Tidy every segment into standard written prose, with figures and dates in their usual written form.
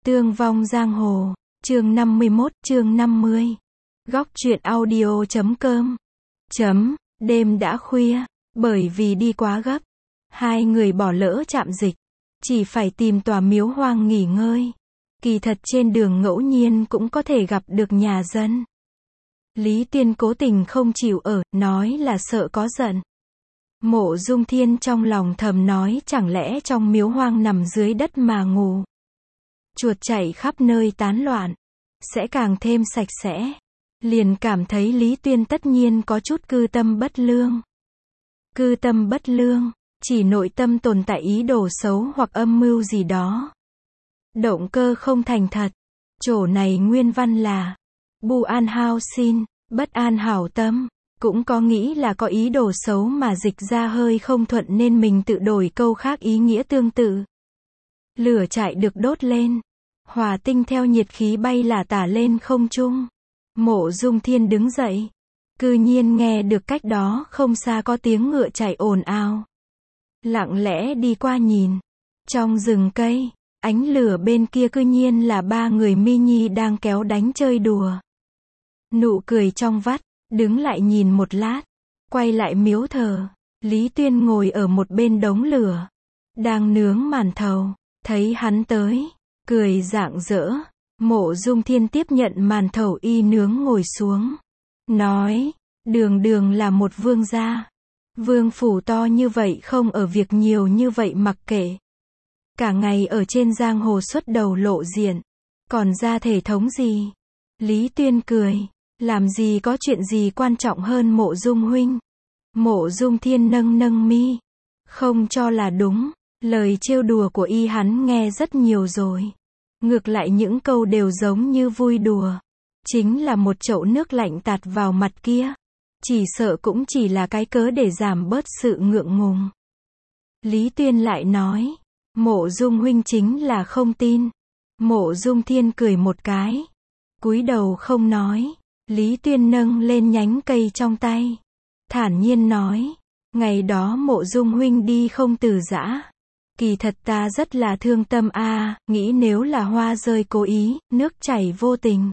Tương vong giang hồ, chương 51, chương 50. Góc truyện audio.com. Đêm đã khuya, bởi vì đi quá gấp, hai người bỏ lỡ trạm dịch, chỉ phải tìm tòa miếu hoang nghỉ ngơi. Kỳ thật trên đường ngẫu nhiên cũng có thể gặp được nhà dân. Lý Tiên cố tình không chịu ở, nói là sợ có giận. Mộ Dung Thiên trong lòng thầm nói chẳng lẽ trong miếu hoang nằm dưới đất mà ngủ. Chuột chạy khắp nơi tán loạn, sẽ càng thêm sạch sẽ. Liền cảm thấy Lý Tuyên tất nhiên có chút cư tâm bất lương. Cư tâm bất lương, chỉ nội tâm tồn tại ý đồ xấu hoặc âm mưu gì đó. Động cơ không thành thật. Chỗ này nguyên văn là Bu An Hao Xin, bất an hảo tâm. Cũng có nghĩ là có ý đồ xấu mà dịch ra hơi không thuận nên mình tự đổi câu khác ý nghĩa tương tự. Lửa trại được đốt lên. Hỏa tinh theo nhiệt khí bay lả tả lên không trung. Mộ Dung Thiên đứng dậy. Cư nhiên nghe được cách đó không xa có tiếng ngựa chạy ồn ào. Lặng lẽ đi qua nhìn. Trong rừng cây, ánh lửa bên kia cư nhiên là ba người mini đang kéo đánh chơi đùa. Nụ cười trong vắt, đứng lại nhìn một lát. Quay lại miếu thờ. Lý Tuyên ngồi ở một bên đống lửa. Đang nướng màn thầu. Thấy hắn tới. Cười rạng rỡ. Mộ Dung Thiên tiếp nhận màn thầu y nướng ngồi xuống. Nói, đường là một vương gia. Vương phủ to như vậy không ở việc nhiều như vậy mặc kệ. Cả ngày ở trên giang hồ xuất đầu lộ diện. Còn ra thể thống gì? Lý Tuyên cười. Làm gì có chuyện gì quan trọng hơn Mộ Dung huynh? Mộ Dung Thiên nâng mi. Không cho là đúng. Lời trêu đùa của y hắn nghe rất nhiều rồi. Ngược lại những câu đều giống như vui đùa. Chính là một chậu nước lạnh tạt vào mặt kia. Chỉ sợ cũng chỉ là cái cớ để giảm bớt sự ngượng ngùng. Lý Tuyên lại nói. Mộ Dung huynh chính là không tin. Mộ Dung Thiên cười một cái. Cúi đầu không nói. Lý Tuyên nâng lên nhánh cây trong tay. Thản nhiên nói. Ngày đó Mộ Dung huynh đi không từ giã. Kỳ thật ta rất là thương tâm nghĩ nếu là hoa rơi cố ý, nước chảy vô tình.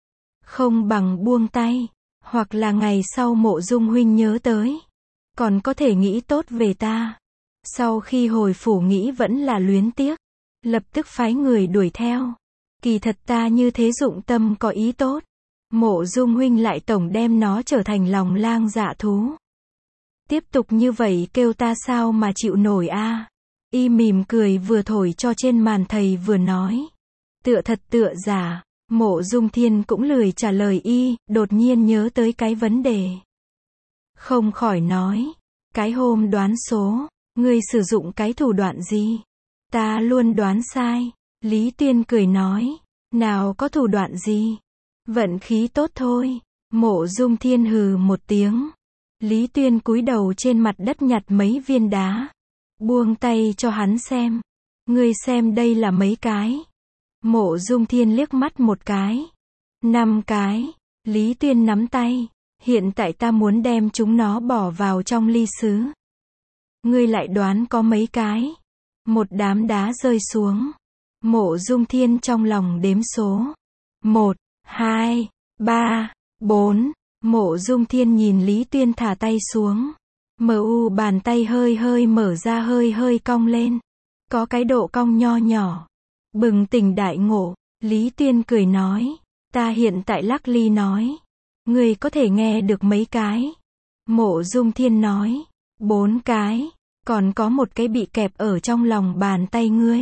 Không bằng buông tay. Hoặc là ngày sau Mộ Dung huynh nhớ tới. Còn có thể nghĩ tốt về ta. Sau khi hồi phủ nghĩ vẫn là luyến tiếc. Lập tức phái người đuổi theo. Kỳ thật ta như thế dụng tâm có ý tốt. Mộ Dung huynh lại tổng đem nó trở thành lòng lang dạ thú. Tiếp tục như vậy kêu ta sao mà chịu nổi Y mỉm cười vừa thổi cho trên màn thầy vừa nói. Tựa thật tựa giả. Mộ Dung Thiên cũng lười trả lời y, đột nhiên nhớ tới cái vấn đề. Không khỏi nói. Cái hôm đoán số, ngươi sử dụng cái thủ đoạn gì? Ta luôn đoán sai. Lý Tuyên cười nói. Nào có thủ đoạn gì? Vận khí tốt thôi. Mộ Dung Thiên hừ một tiếng. Lý Tuyên cúi đầu trên mặt đất nhặt mấy viên đá. Buông tay cho hắn xem. Ngươi xem đây là mấy cái. Mộ Dung Thiên liếc mắt một cái. 5 cái. Lý Tuyên nắm tay. Hiện tại ta muốn đem chúng nó bỏ vào trong ly sứ. Ngươi lại đoán có mấy cái. Một đám đá rơi xuống. Mộ Dung Thiên trong lòng đếm số. 1, 2, 3, 4. Mộ Dung Thiên nhìn Lý Tuyên thả tay xuống. Bàn tay hơi mở ra hơi cong lên. Có cái độ cong nho nhỏ. Bừng tỉnh đại ngộ. Lý Tuyên cười nói. Ta hiện tại lắc ly nói. Ngươi có thể nghe được mấy cái? Mộ Dung Thiên nói. 4 cái. Còn có một cái bị kẹp ở trong lòng bàn tay ngươi.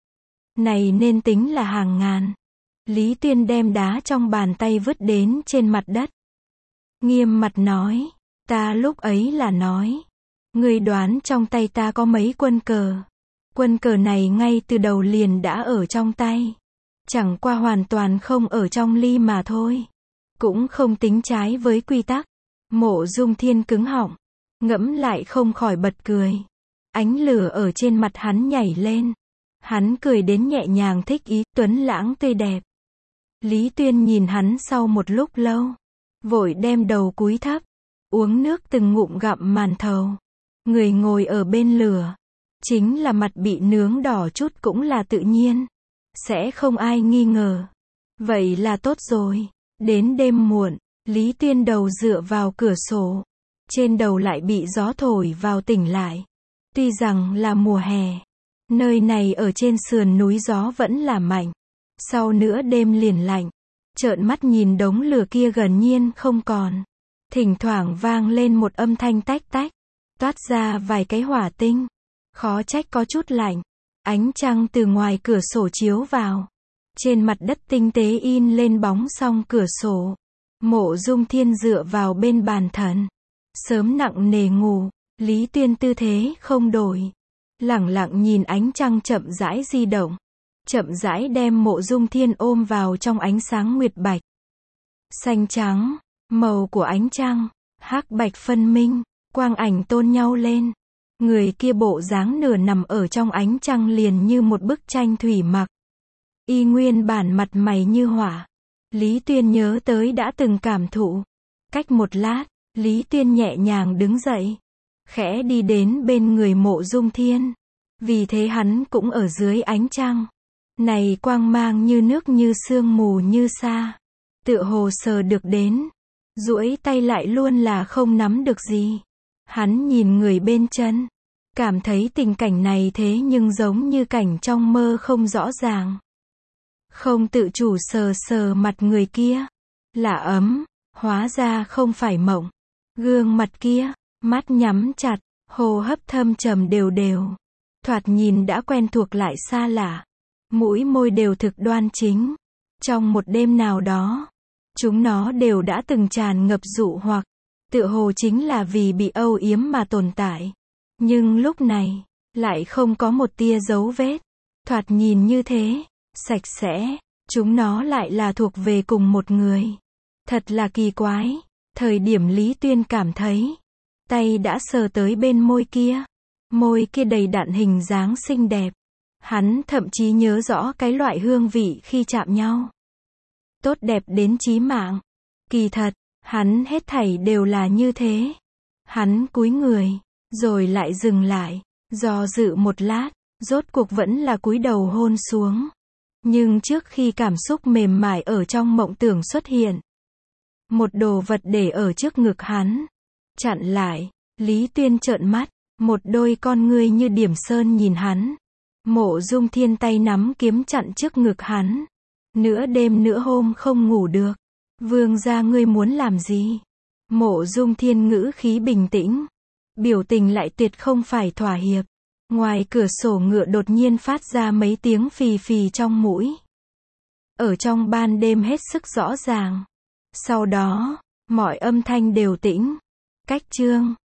Này nên tính là hàng ngàn. Lý Tuyên đem đá trong bàn tay vứt đến trên mặt đất. Nghiêm mặt nói. Ta lúc ấy là nói. Ngươi đoán trong tay ta có mấy quân cờ. Quân cờ này ngay từ đầu liền đã ở trong tay. Chẳng qua hoàn toàn không ở trong ly mà thôi. Cũng không tính trái với quy tắc. Mộ Dung Thiên cứng họng. Ngẫm lại không khỏi bật cười. Ánh lửa ở trên mặt hắn nhảy lên. Hắn cười đến nhẹ nhàng thích ý, tuấn lãng tươi đẹp. Lý Tuyên nhìn hắn sau một lúc lâu. Vội đem đầu cúi thấp. Uống nước từng ngụm gặm màn thầu. Người ngồi ở bên lửa. Chính là mặt bị nướng đỏ chút cũng là tự nhiên. sẽ không ai nghi ngờ. Vậy là tốt rồi. Đến đêm muộn, Lý Tuyên đầu dựa vào cửa sổ. Trên đầu lại bị gió thổi vào tỉnh lại. Tuy rằng là mùa hè, nơi này ở trên sườn núi gió vẫn là mạnh. Sau nữa đêm liền lạnh. Trợn mắt nhìn đống lửa kia gần nhiên không còn. Thỉnh thoảng vang lên một âm thanh tách tách. Toát ra vài cái hỏa tinh. Khó trách có chút lạnh. Ánh trăng từ ngoài cửa sổ chiếu vào. Trên mặt đất tinh tế in lên bóng song cửa sổ. Mộ Dung Thiên dựa vào bên bàn thần. Sớm nặng nề ngủ. Lý Tuyên tư thế không đổi. Lẳng lặng nhìn ánh trăng chậm rãi di động. Chậm rãi đem Mộ Dung Thiên ôm vào trong ánh sáng nguyệt bạch. Xanh trắng, màu của ánh trăng, hắc bạch phân minh, quang ảnh tôn nhau lên. Người kia bộ dáng nửa nằm ở trong ánh trăng liền như một bức tranh thủy mặc. Y nguyên bản mặt mày như hỏa. Lý Tuyên nhớ tới đã từng cảm thụ. Cách một lát, Lý Tuyên nhẹ nhàng đứng dậy. Khẽ đi đến bên người Mộ Dung Thiên. Vì thế hắn cũng ở dưới ánh trăng. Này quang mang như nước như sương mù như sa. Tựa hồ sờ được đến. Duỗi tay lại luôn là không nắm được gì. Hắn nhìn người bên chân. Cảm thấy tình cảnh này thế nhưng giống như cảnh trong mơ không rõ ràng. Không tự chủ sờ sờ mặt người kia. Là ấm. Hóa ra không phải mộng. Gương mặt kia. Mắt nhắm chặt. Hô hấp thâm trầm đều đều. Thoạt nhìn đã quen thuộc lại xa lạ. Mũi môi đều thực đoan chính. Trong một đêm nào đó, chúng nó đều đã từng tràn ngập dụ hoặc. Tựa hồ chính là vì bị âu yếm mà tồn tại. Nhưng lúc này, lại không có một tia dấu vết. Thoạt nhìn như thế, sạch sẽ. Chúng nó lại là thuộc về cùng một người. Thật là kỳ quái. Thời điểm Lý Tuyên cảm thấy, tay đã sờ tới bên môi kia. Môi kia đầy đặn hình dáng xinh đẹp. Hắn thậm chí nhớ rõ cái loại hương vị khi chạm nhau. Tốt đẹp đến chí mạng. Kỳ thật, hắn hết thảy đều là như thế. Hắn cúi người, rồi lại dừng lại, do dự một lát, rốt cuộc vẫn là cúi đầu hôn xuống. Nhưng trước khi cảm xúc mềm mại ở trong mộng tưởng xuất hiện, một đồ vật để ở trước ngực hắn, chặn lại. Lý Tuyên trợn mắt, một đôi con ngươi như điểm sơn nhìn hắn. Mộ Dung Thiên tay nắm kiếm chặn trước ngực hắn. Nửa đêm nửa hôm không ngủ được. Vương gia ngươi muốn làm gì? Mộ Dung Thiên ngữ khí bình tĩnh. Biểu tình lại tuyệt không phải thỏa hiệp. Ngoài cửa sổ ngựa đột nhiên phát ra mấy tiếng phì phì trong mũi. Ở trong ban đêm hết sức rõ ràng. Sau đó, mọi âm thanh đều tĩnh. Cách chương